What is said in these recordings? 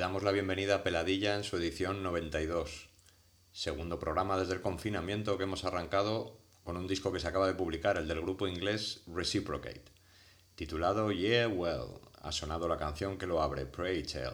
damos la bienvenida a Peladilla en su edición 92. Segundo programa desde el confinamiento que hemos arrancado con un disco que se acaba de publicar, el del grupo inglés Reciprocate, titulado Yeah Well. Ha sonado la canción que lo abre, Pray Tell.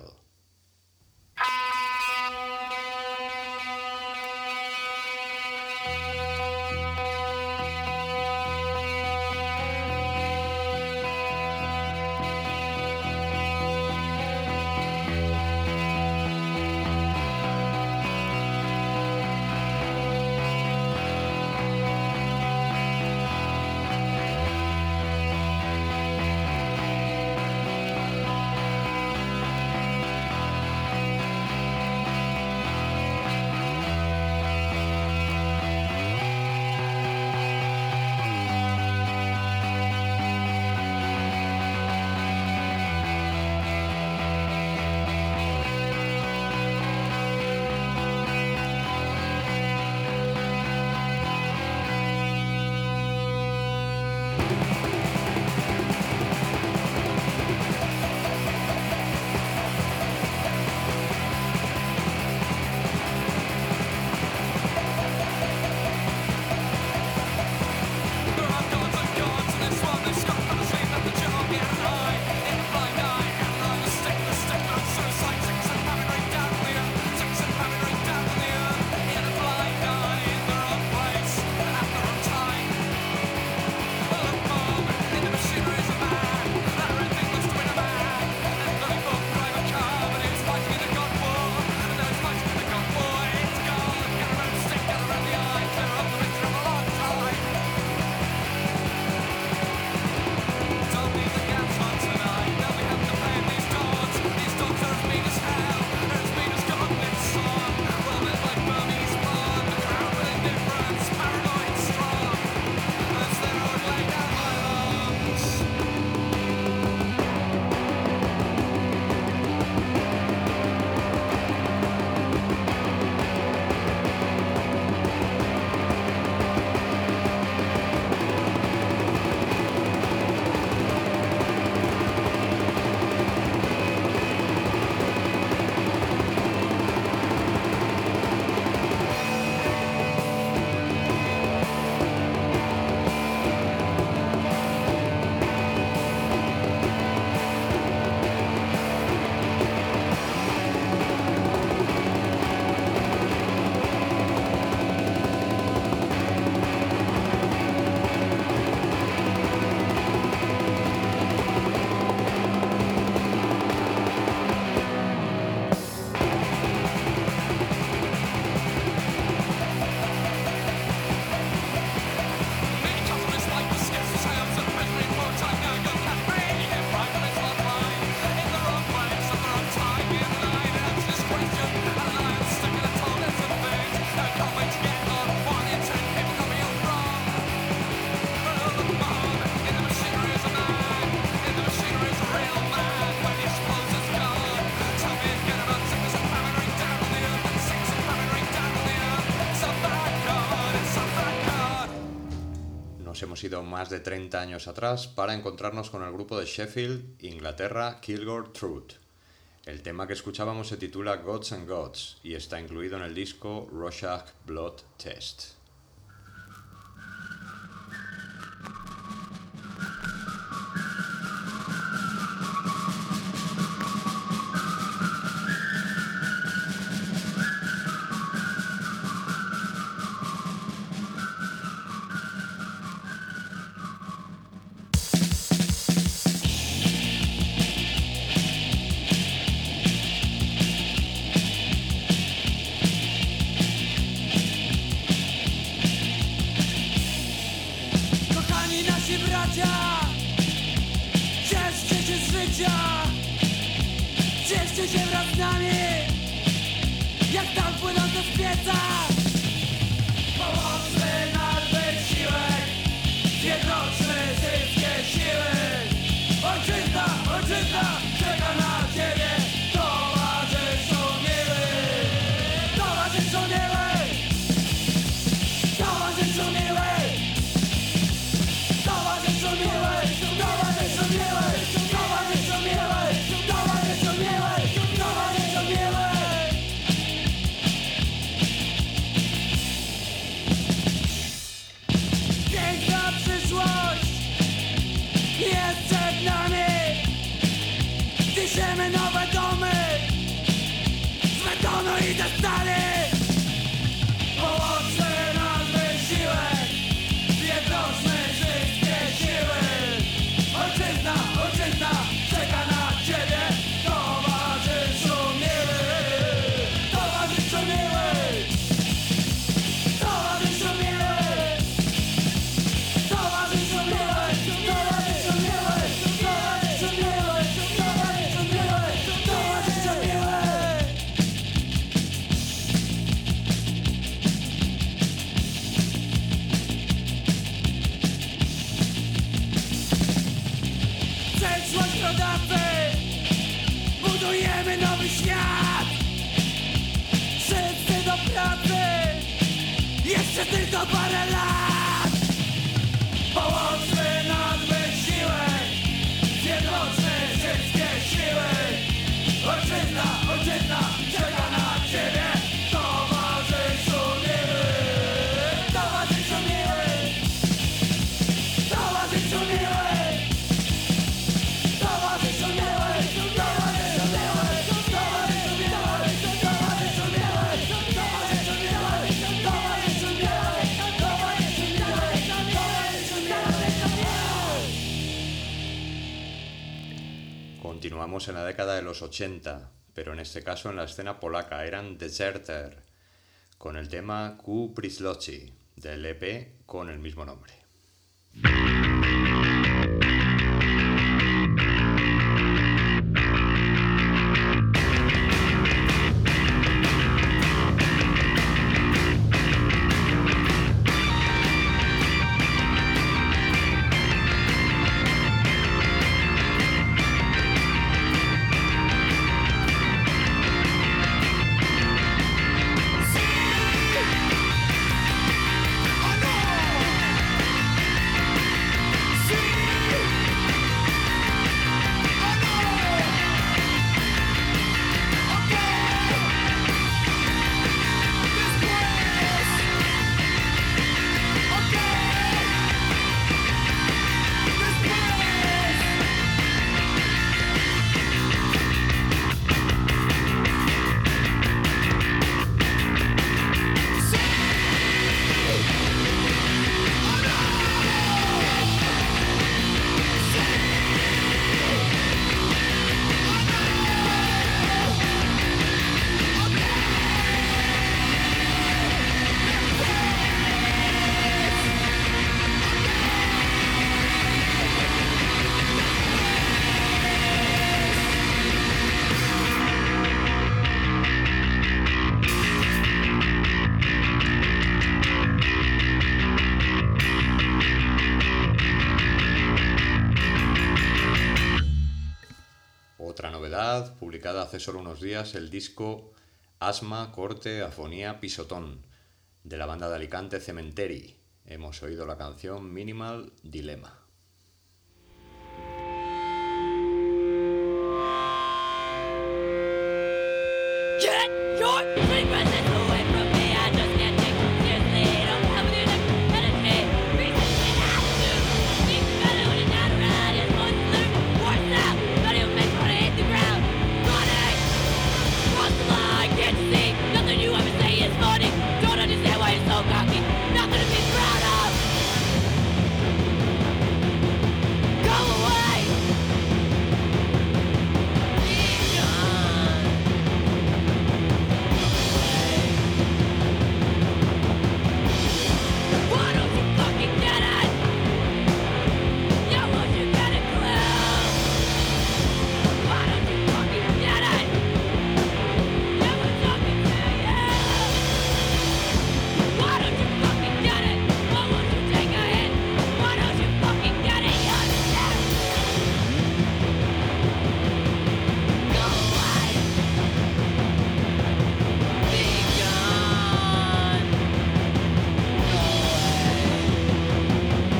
Hemos ido más de 30 años atrás para encontrarnos con el grupo de Sheffield, Inglaterra, Kilgore Truth. El tema que escuchábamos se titula Gods and Gods y está incluido en el disco Rorschach Blood Test. Cieszcie się wraz z nami, jak tam płynące z pieca. Połączmy nasz wysiłek, zjednoczmy wszystkie siły. Ojczyzna, ojczyzna, czeka na ciebie, towarzyszu miły. Towarzyszu miły, towarzyszu miły, towarzyszu miły, towarzyszu miły, towarzyszu miły, towarzyszu miły, towarzyszu miły. Budujemy nowe domy z betonu i ze stali. Połączmy nas wysiłek, zjednoczmy wszystkie siły. Ojczyzna, ojczyzna czeka na ciebie, towarzyszu miły. Towarzyszu miły, towarzyszu miły, towarzyszu miły, towarzyszu miły, towarzyszu miły, towarzyszu miły, towarzyszu miły. Przyszłość rodacy, budujemy nowy świat. Wszyscy do pracy, jeszcze tylko parę lat. Połączmy nasz wysiłek, zjednoczmy wszystkie siły. Ojczyzna, ojczyzna czeka na ciebie, towarzyszu miły. Towarzyszu miły, towarzyszu miły. Towarzyszu miły, towarzyszu miły, towarzyszu miły, towarzyszu miły, towarzyszu miły, towarzyszu miły, towarzyszu miły, towarzyszu miły. Continuamos en la década de los 80, pero en este caso en la escena polaca. Eran Deserter, con el tema Ku Prisloci, del EP con el mismo nombre. Otra novedad, publicada hace solo unos días, el disco Asma, Corte, Afonía, Pisotón, de la banda de Alicante Cementeri. Hemos oído la canción Minimal Dilemma. Get your secrets away from me. I just can't take it seriously. Don't come with you to meditate. Reason and attitude. Speak better when you're not around. Your voice is literally forced out. Not even meant to hit the ground. Running. What's the lie? Can't you see? Nothing you ever say is funny. Don't understand why you're so cocky. Nothing to be proud of. Go away. Be gone. Why don't you fucking get it? Yeah, won't you get it, clown? Why don't you fucking get it? Yeah, we're talking to you. Why don't you fucking get it? Why won't you take a hit? Why don't you fucking get it? You understand? Go away. Be gone. Go away.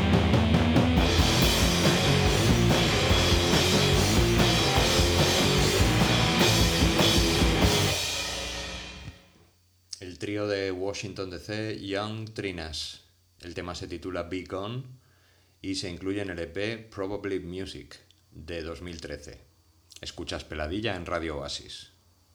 El trío de Washington DC, Young Trinas. El tema se titula Be Gone y se incluye en el EP Probably Music de 2013. Escuchas Peladilla en Radio Oasis.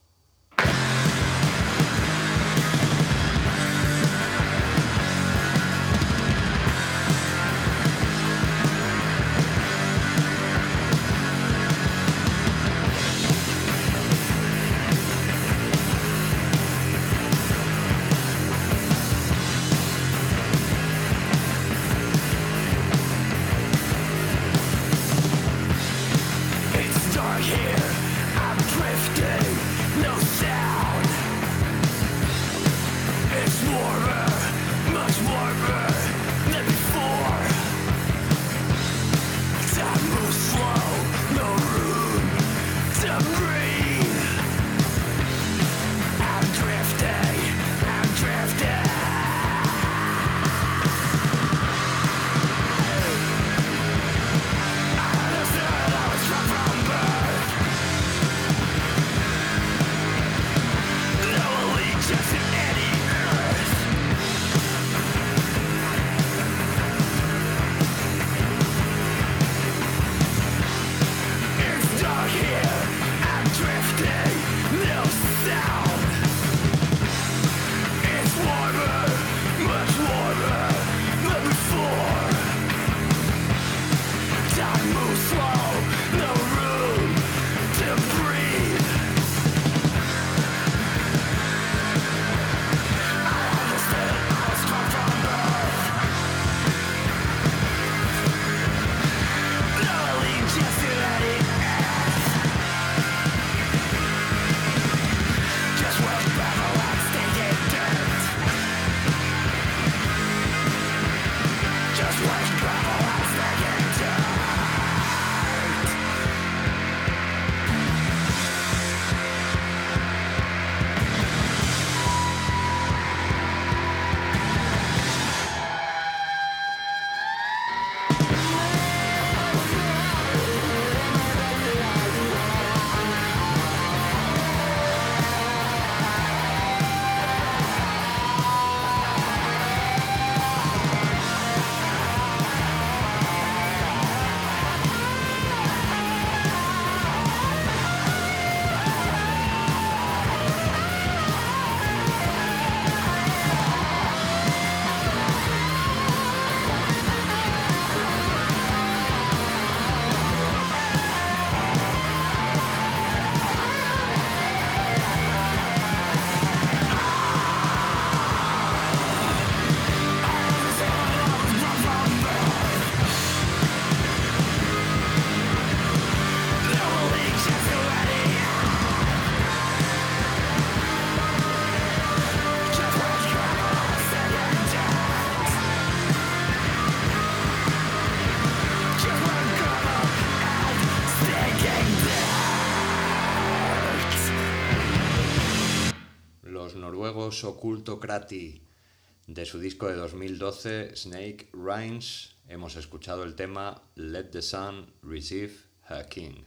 Ocultocrati, de su disco de 2012 Snake Rhymes, hemos escuchado el tema Let the Sun Receive Her King.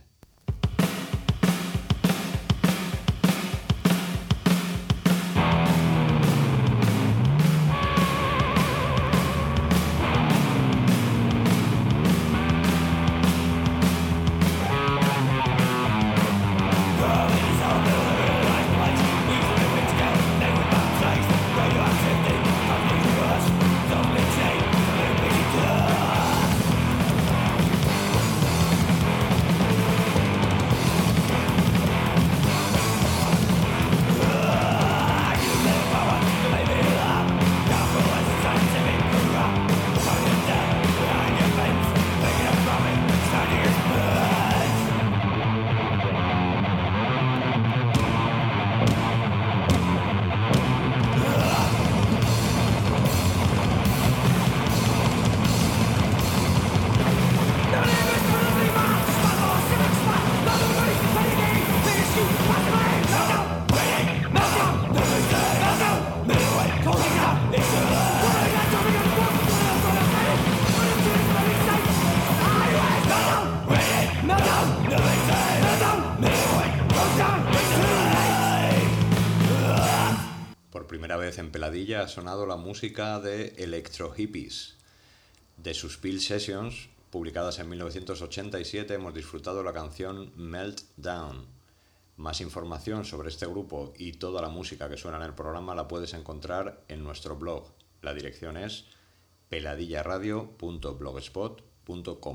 En Peladilla ha sonado la música de Electro Hippies, de sus Peel Sessions, publicadas en 1987, hemos disfrutado la canción Meltdown. Más información sobre este grupo y toda la música que suena en el programa la puedes encontrar en nuestro blog. La dirección es peladillaradio.blogspot.com.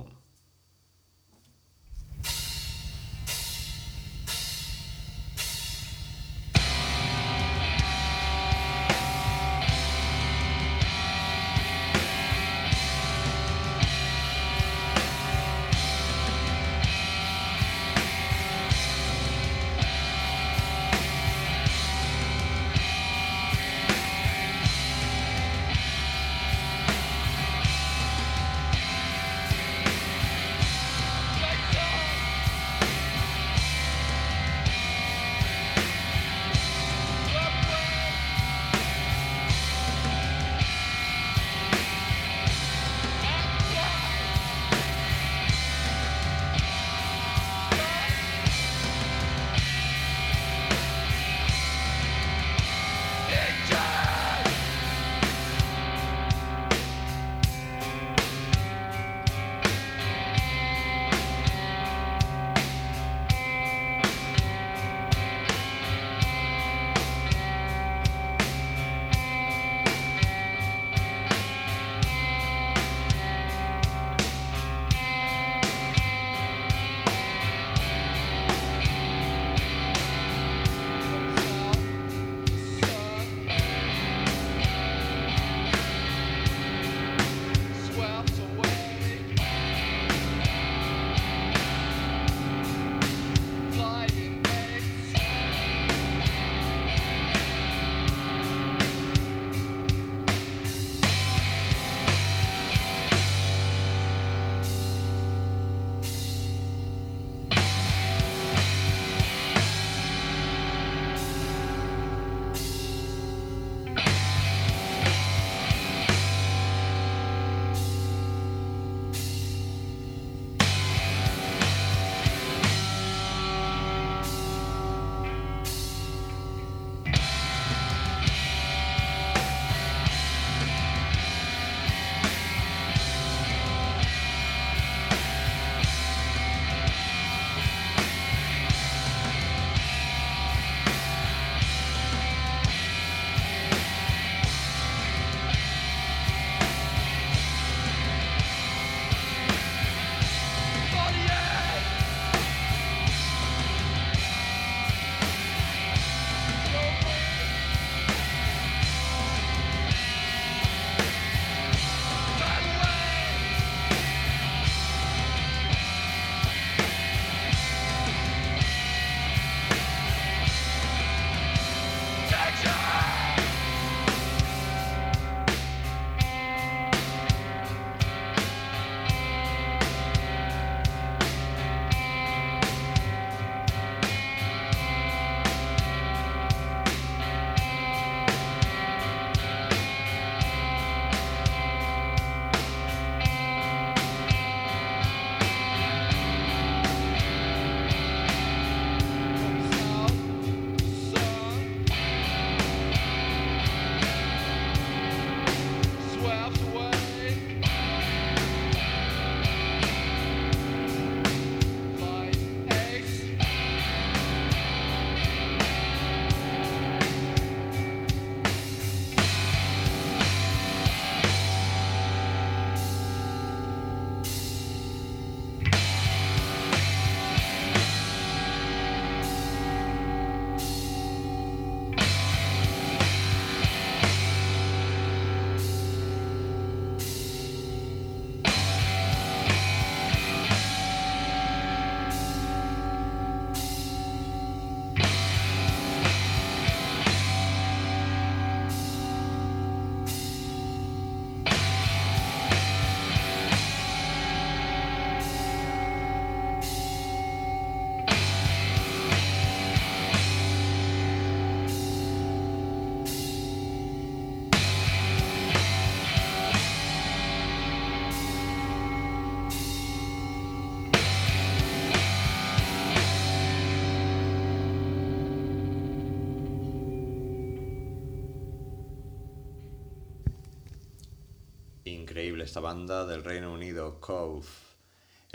Increíble esta banda del Reino Unido, Cove.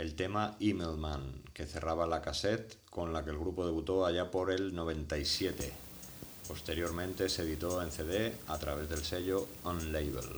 el tema Email Man, que cerraba la cassette con la que el grupo debutó allá por el 97. Posteriormente se editó en CD a través del sello Unlabel.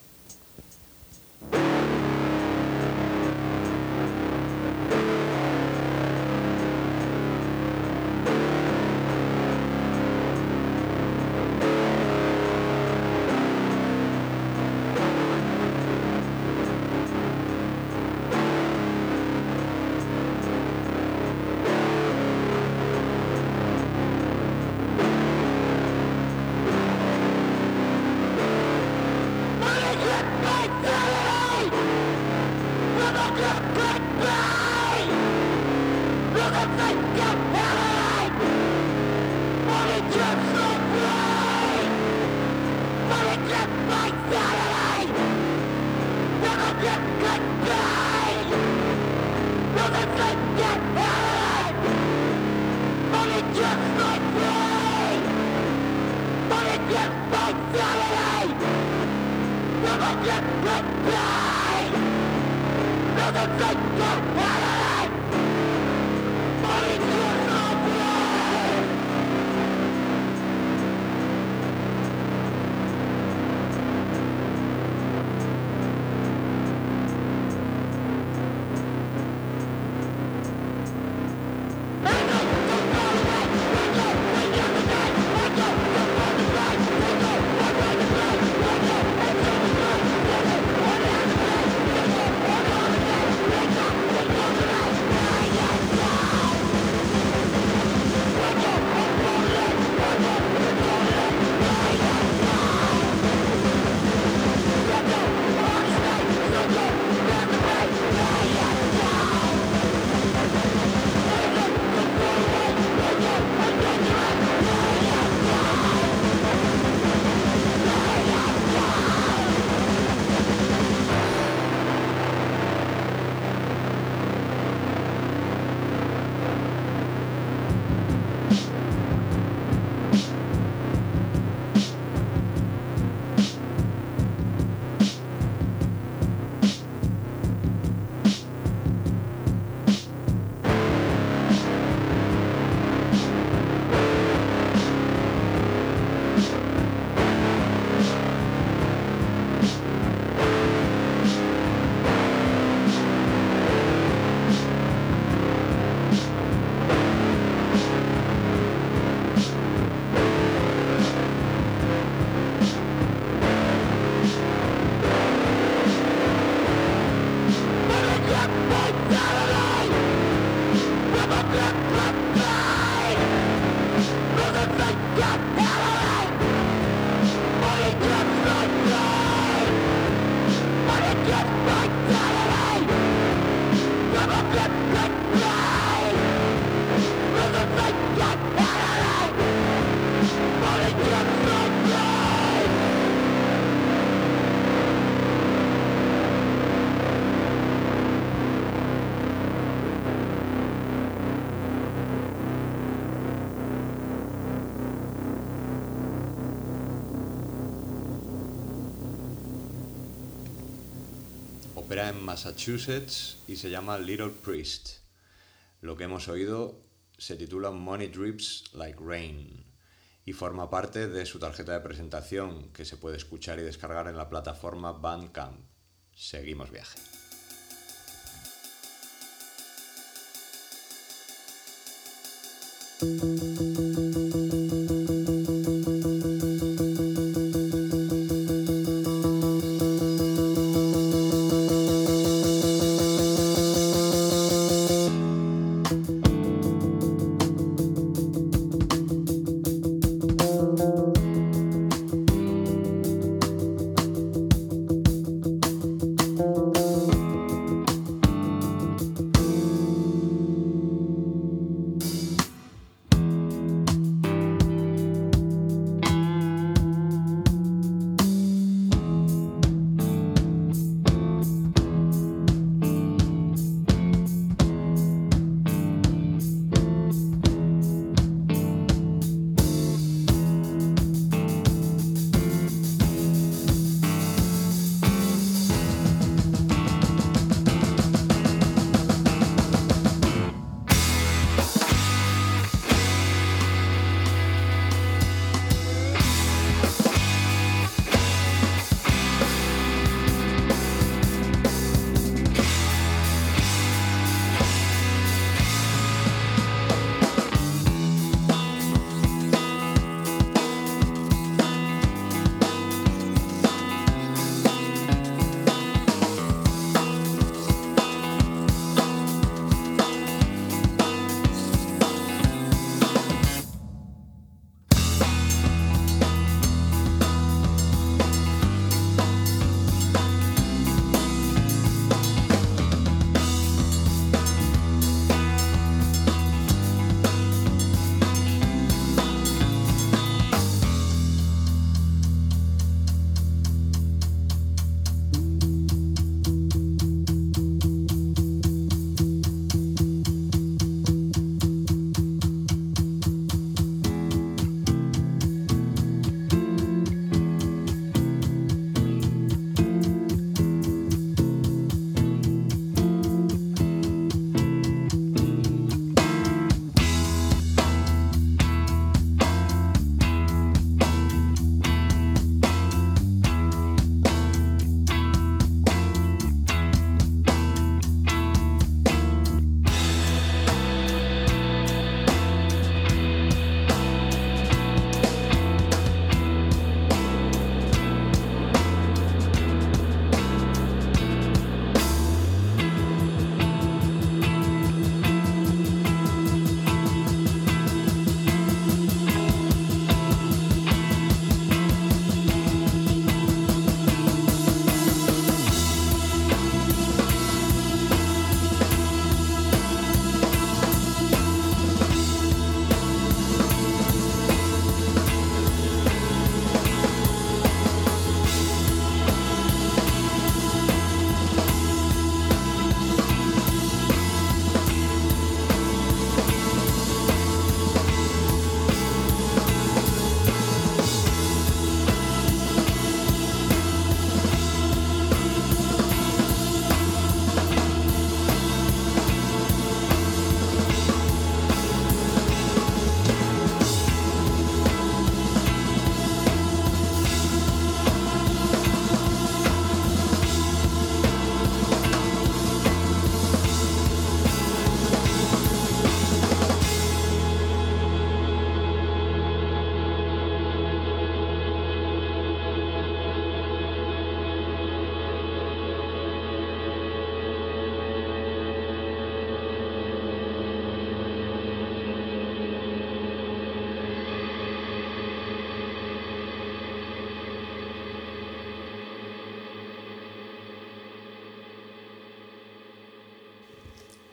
Opera en Massachusetts y se llama Little Priest. Lo que hemos oído se titula Money Drips Like Rain y forma parte de su tarjeta de presentación, que se puede escuchar y descargar en la plataforma Bandcamp. Seguimos viaje.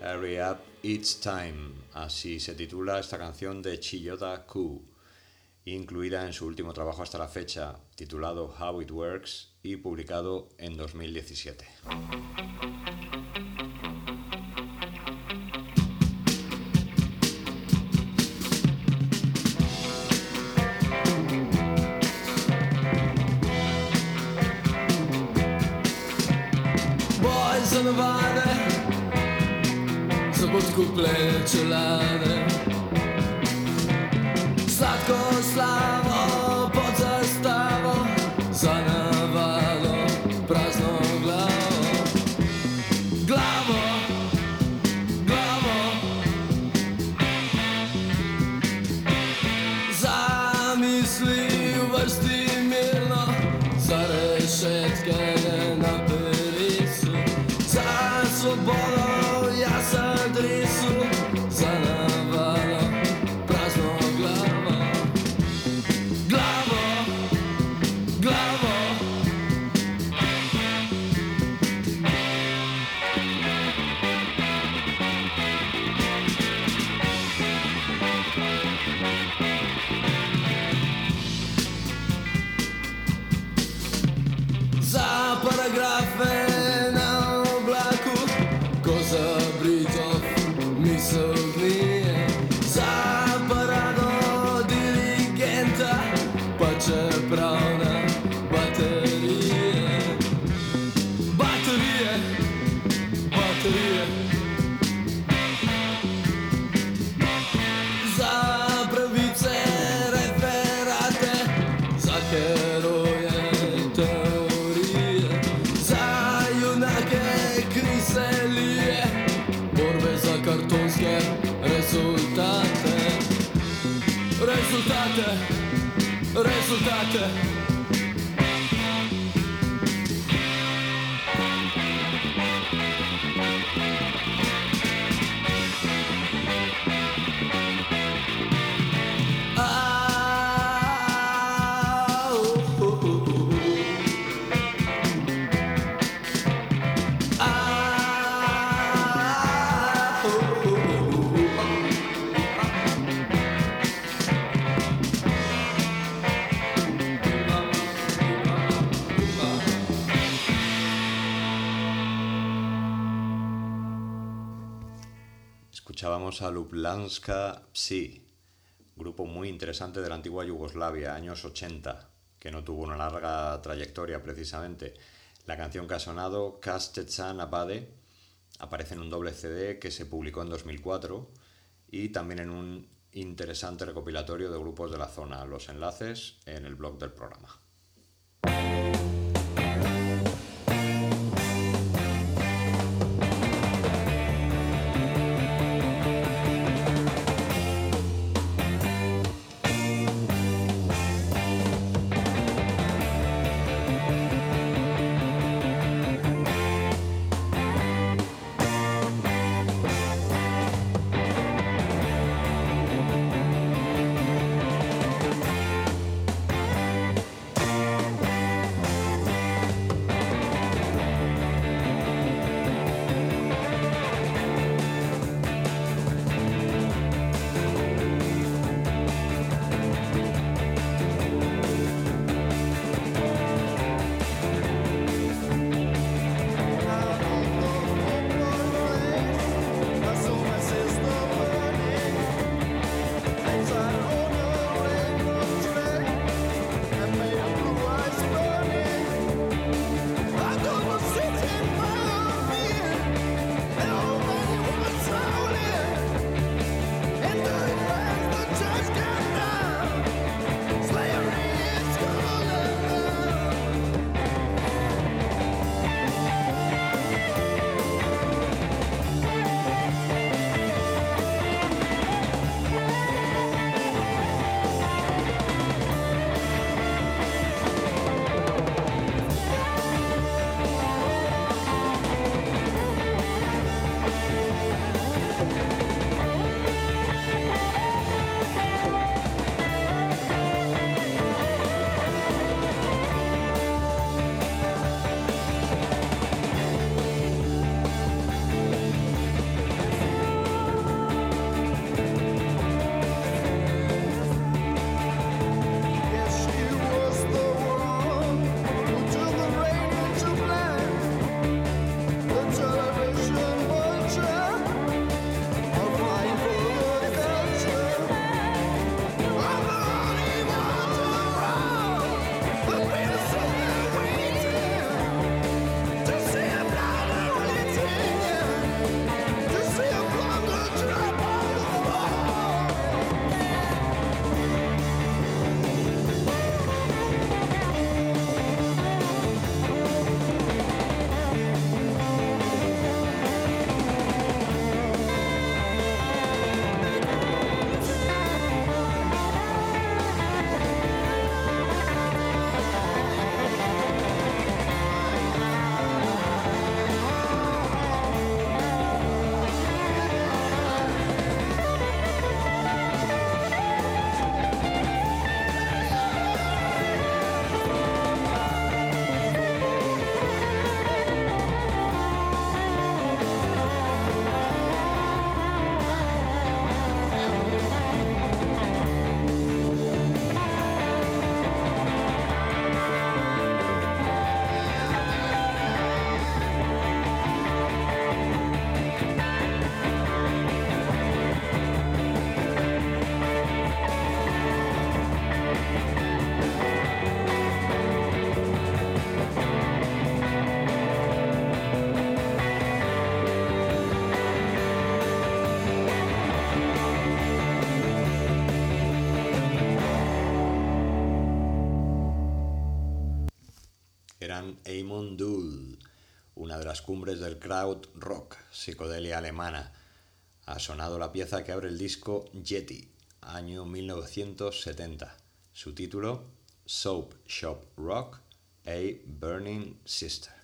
Hurry Up, It's Time, así se titula esta canción de Chiyoda Ku, incluida en su último trabajo hasta la fecha, titulado How It Works y publicado en 2017. Boys navade, za podkupljene čelade, slatko slavo pod zastavo, za navalo prazno glavo, glavo, glavo. Zamisli u vrsti mirno, za rešetke na perisu, za slobodu ja sad risu, za navalo prazno glavo, glavo, glavo. Za paragrafe na oblaku, ko za Britov misel gnije, za parado dirigenta, pa čeprav na baterije, baterije, baterije. Za pravice referate, za heroje teorije, za junake kriselije, borbe za kartonske rezultate, rezultate, rezultate. Escuchábamos a Lublanska Psi, grupo muy interesante de la antigua Yugoslavia, años 80, que no tuvo una larga trayectoria precisamente. La canción que ha sonado, Kastetsan Abade, aparece en un doble CD que se publicó en 2004 y también en un interesante recopilatorio de grupos de la zona. Los enlaces en el blog del programa. eran Amon Düül, una de las cumbres del krautrock, psicodelia alemana. Ha sonado la pieza que abre el disco Yeti, año 1970. Su título, Soap Shop Rock, A Burning Sister.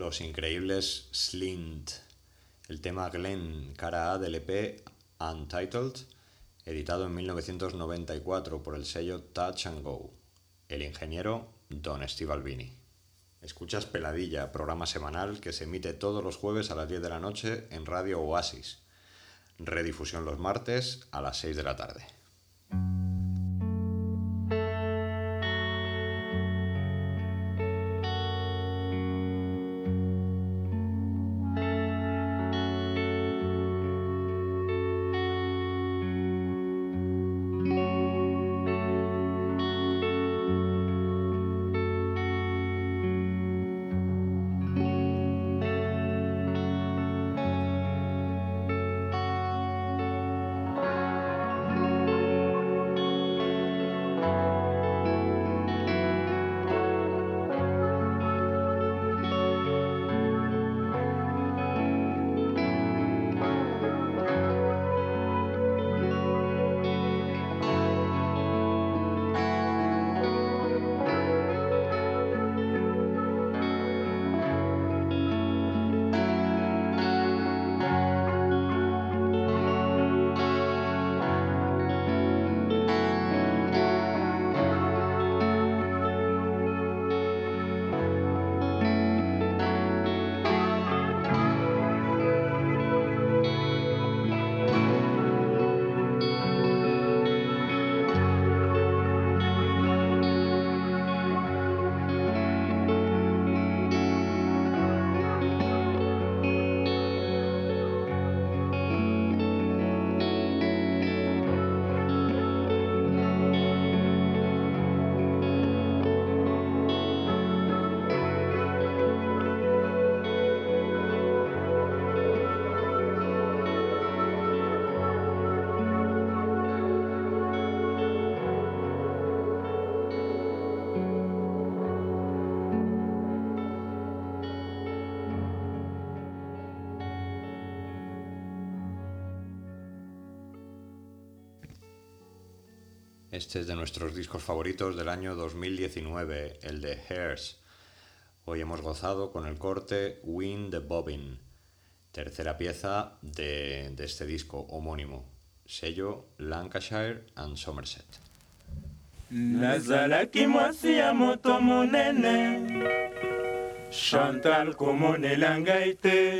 Los increíbles Slint, el tema Glenn, cara A del EP Untitled, editado en 1994 por el sello Touch and Go. El ingeniero Don Steve Albini. Escuchas Peladilla, programa semanal que se emite todos los jueves a las 10 de la noche en Radio Oasis. Redifusión los martes a las 6 de la tarde. Este es de nuestros discos favoritos del año 2019, el de Hairs. Hoy hemos gozado con el corte Wind the Bobbin, tercera pieza de este disco homónimo, sello Lancashire and Somerset. Nazalaki mwasi ya moto monene, Chantal komonela ngai te.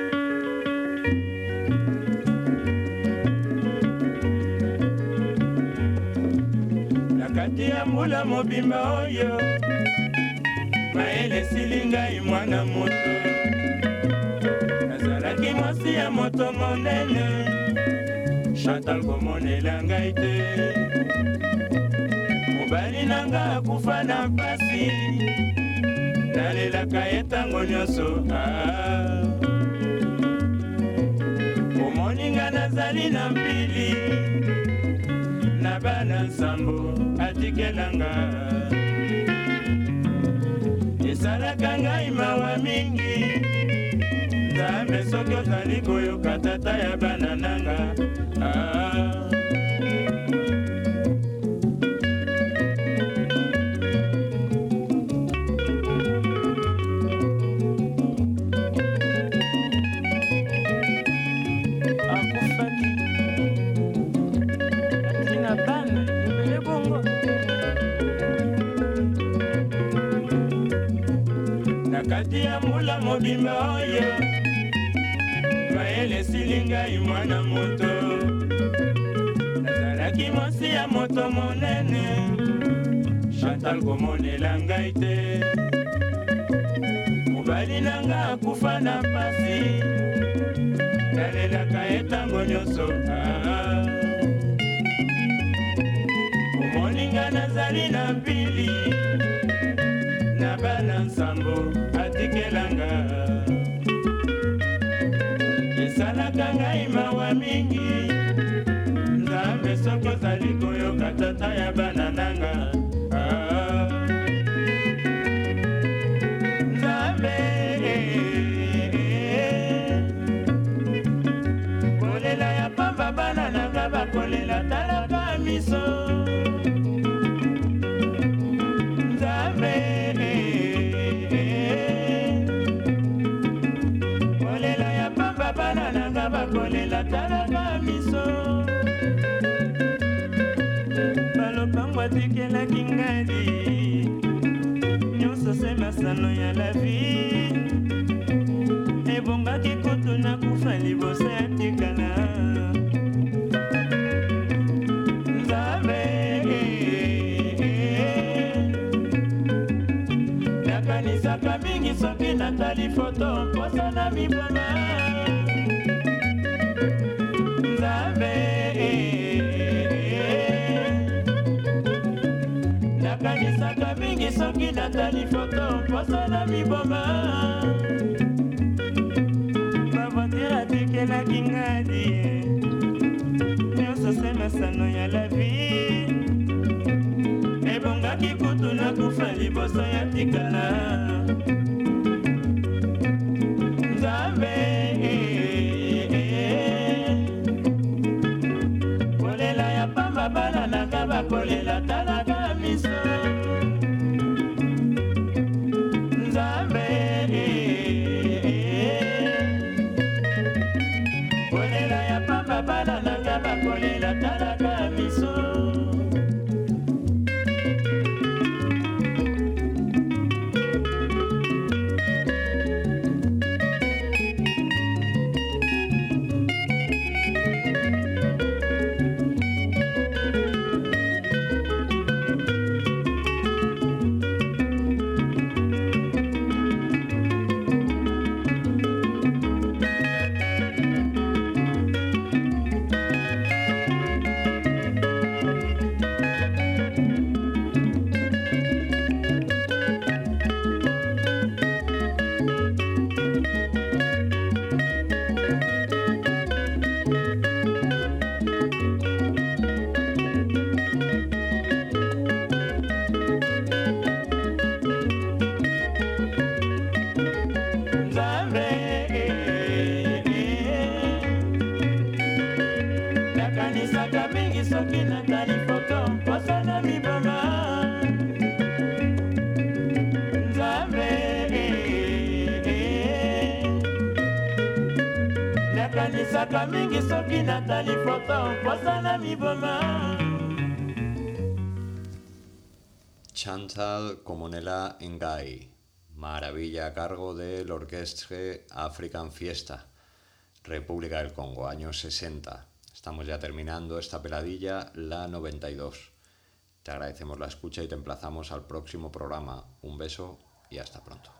Nakati ya mbula mobimba oyo, maele esili ngai mwana moto. Nazalaki mwasi ya moto monene, Chantal komonela ngai te. Mobali nanga akufa na mpasi, nalelaka ye ntango nyonso. Omoninga nazali na mbili, na bana nsambo atikelanga. Esalaka ngai mawa mingi, Nzambe soki ozali koyoka tata ya bana nanga. Nakati ya mbula mobimba oyo, maele esili ngai mwana moto. Nazalaki mwasi ya moto monene, Chantal komonela ngai te. Mobali nanga akufa na mpasi, nalelaka ye ntango nyonso. Omoninga nazali na mpili, na bana nsambo atikelanga. Esalaka ngai mawa mingi, Nzambe soki ozali koyoka tata ya bana nanga. Nzambe kolela ya pamba bana nanga bakolela talaka miso. masano ya la vie ebongaki kutu na kufa liboso ya tikala nzambe nakanisaka mingi soki natali foto mposa na miboma nzambe nakanisaka mingi soki natali foto mposa na miboma bavantira tekelaki ngadi nyonso se masano ya la vie ebongaki kutu na kufa liboso ya tikala nzambe kolela ya pamba bana nanga bakolela talaka miso nzambe kolela ya pamba bana nanga bakolela talaka miso nakanisaka mingi soki natali foto mposa na miboma nzambe nakanisaka mingi soki natali foto mposa na miboma. Chantal Comonela Ngai, maravilla a cargo del Orchestre African Fiesta, República del Congo, años 60. Estamos ya terminando esta peladilla, la 92. Te agradecemos la escucha y te emplazamos al próximo programa. Un beso y hasta pronto.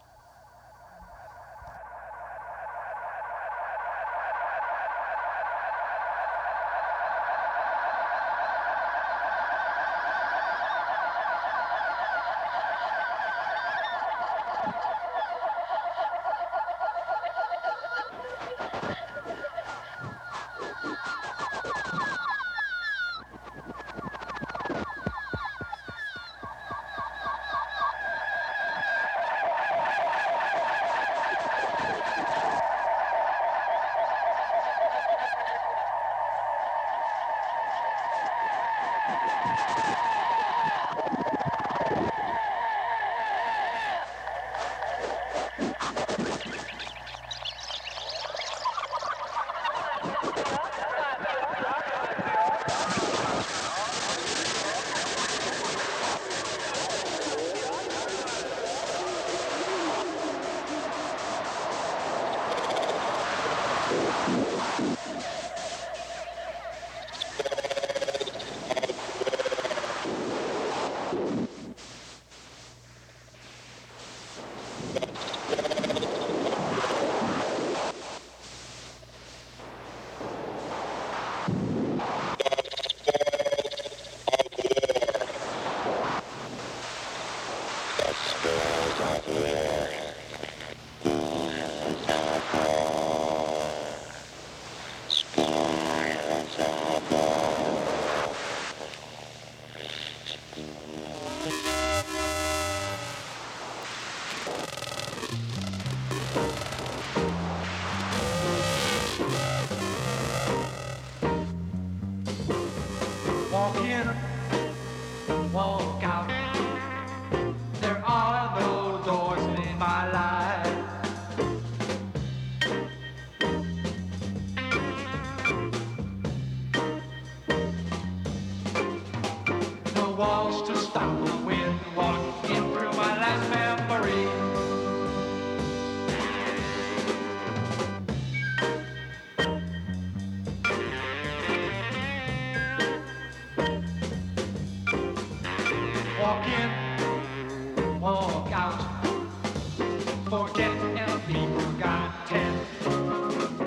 Walk in, walk out. There are no doors in my life. No walls to stop the wind walking through my last memory. Walk in, walk out. Forget people got 10.